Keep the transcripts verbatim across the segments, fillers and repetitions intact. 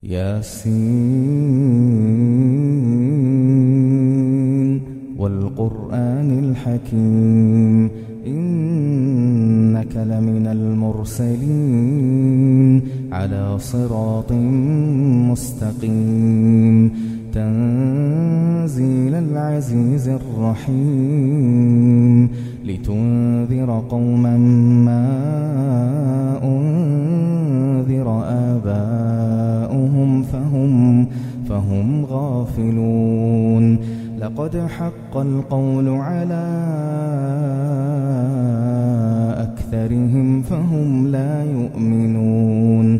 ياسين والقرآن الحكيم إنك لمن المرسلين على صراط مستقيم تنزيل العزيز الرحيم لتنذر قوما ما أنذر آباؤهم فهم, فهم غافلون لقد حق القول على أكثرهم فهم لا يؤمنون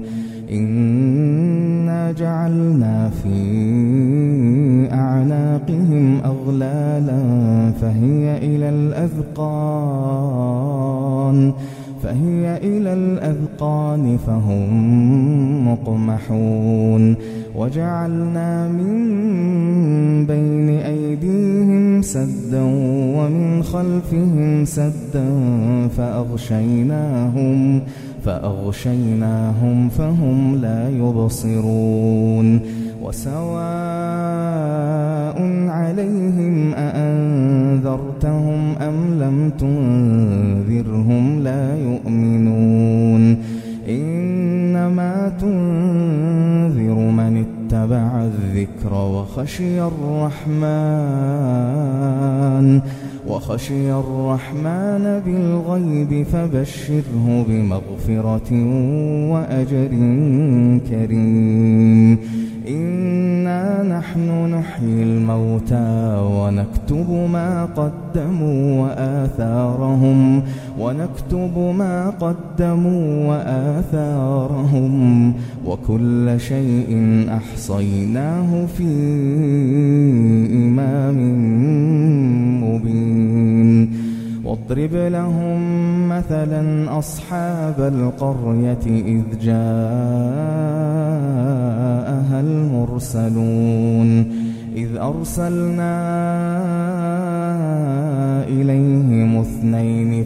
إنا جعلنا في أعناقهم أغلالا فهي إلى الأذقان فهي إلى الأذقان فهم مقمحون وجعلنا من بين أيديهم سدا ومن خلفهم سدا فأغشيناهم فأغشيناهم فهم لا يبصرون وسواء عليهم أأنذرتهم أم لم تنذرهم لا يؤمنون إنما تنذر من اتبع الذكر وخشي الرحمن وخشي الرحمن بالغيب فبشره بمغفرة وأجر كريم إنا نحن نحيي الموتى ونكتب ما قدموا وآثارهم ونكتب ما قدموا وآثارهم وكل شيء أحصيناه في إمام مبين واضرب لهم مثلا أصحاب القرية إذ جاءها المرسلون إذ أرسلنا إليهم اثنين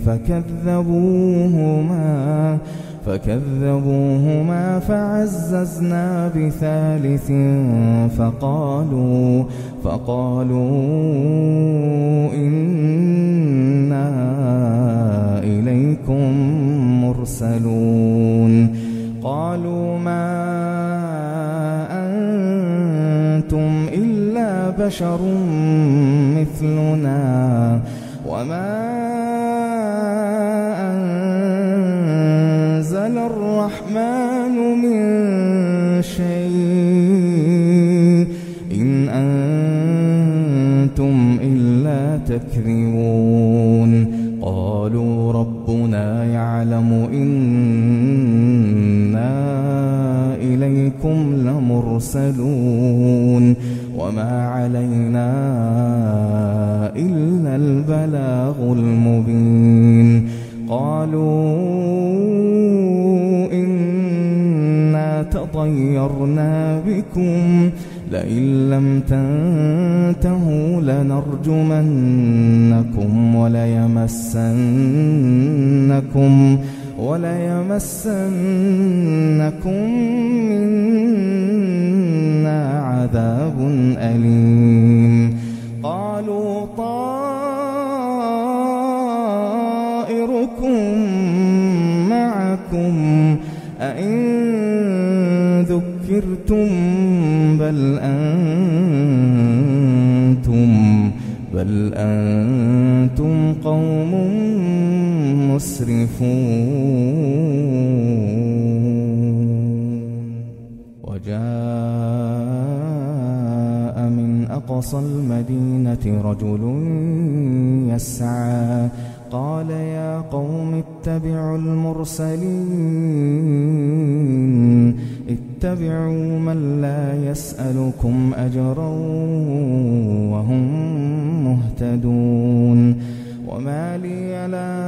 فكذبوهما فكذبوهما فعززنا بثالث فقالوا فقالوا إنا إليكم مرسلون قالوا ما أنتم إلا بشر مثلنا وما أنزل الرحمن من شيء إن أنتم إلا تكذبون قالوا ربنا يعلم إنا إليكم لمرسلون وما علينا إلا البلاغ المبين قالوا إنا تطيرنا بكم لئن لم تنتهوا لنرجمنكم وليمسنكم وليمسنكم منا عذاب أليم قالوا طائركم معكم أئن ذكرتم بل أنتم بل أنتم قوم مسرفون وجاء من أقصى المدينة رجل يسعى قال يا قوم اتبعوا المرسلين اتبعوا من لا يسألكم أجرا وهم مهتدون وما لي لا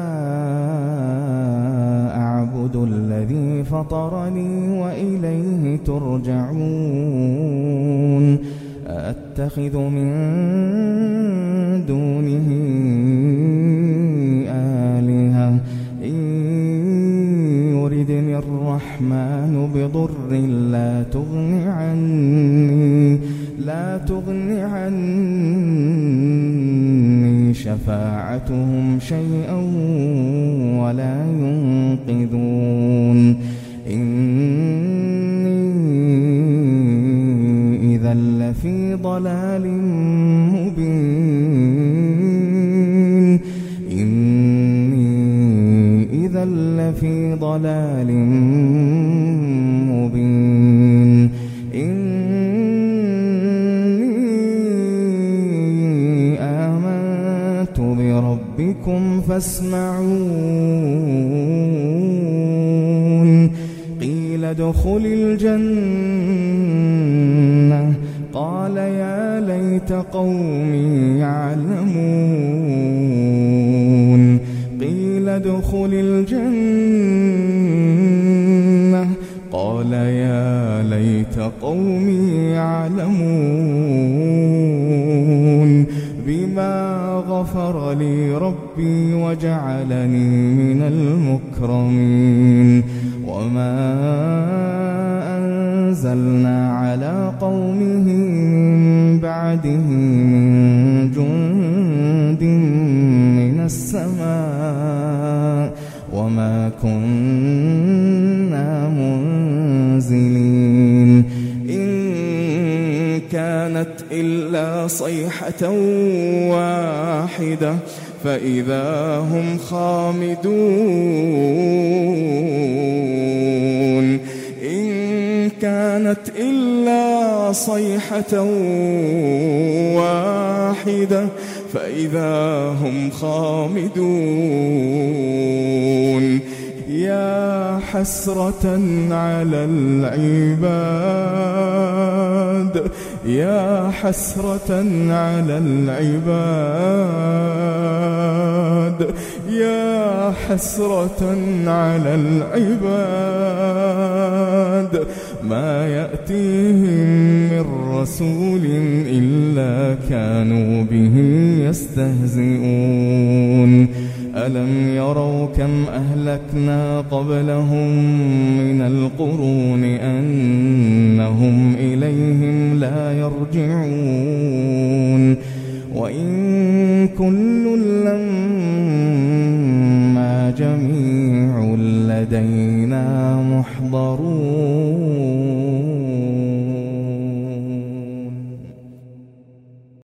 أعبد الذي فطرني وإليه ترجعون أأتخذ من دونه آلهة إن يردني الرحمن الرحمن بضر لا تغن عني لا تغن عني شفاعتهم شيئا ولا ينقذون إني إذا لفي ضلال مبين إني إذا لفي ضلال مبين إني آمنت بربكم فاسمعون قيل ادخل الجنة قال يا ليت قومي يعلمون قيل ادخل الجنة قال يا ليت قومي يعلمون بما غفر لي ربي وجعلني من المكرمين وما أنزلنا على قومه من بعده من جند من السماء وما كنا منزلين إن كانت إلا صيحة واحدة فإذا هم خامدون إن كانت إلا صيحة واحدة فإذا هم خامدون يا حسرة على العباد يا حسرة على العباد يا حسرة على العباد ما يأتيهم من رسول إلا كانوا به يستهزئون ألم يروا كم أهلكنا قبلهم من القرون أنهم إليهم لا يرجعون وإن كل لما جميع لدينا محضرون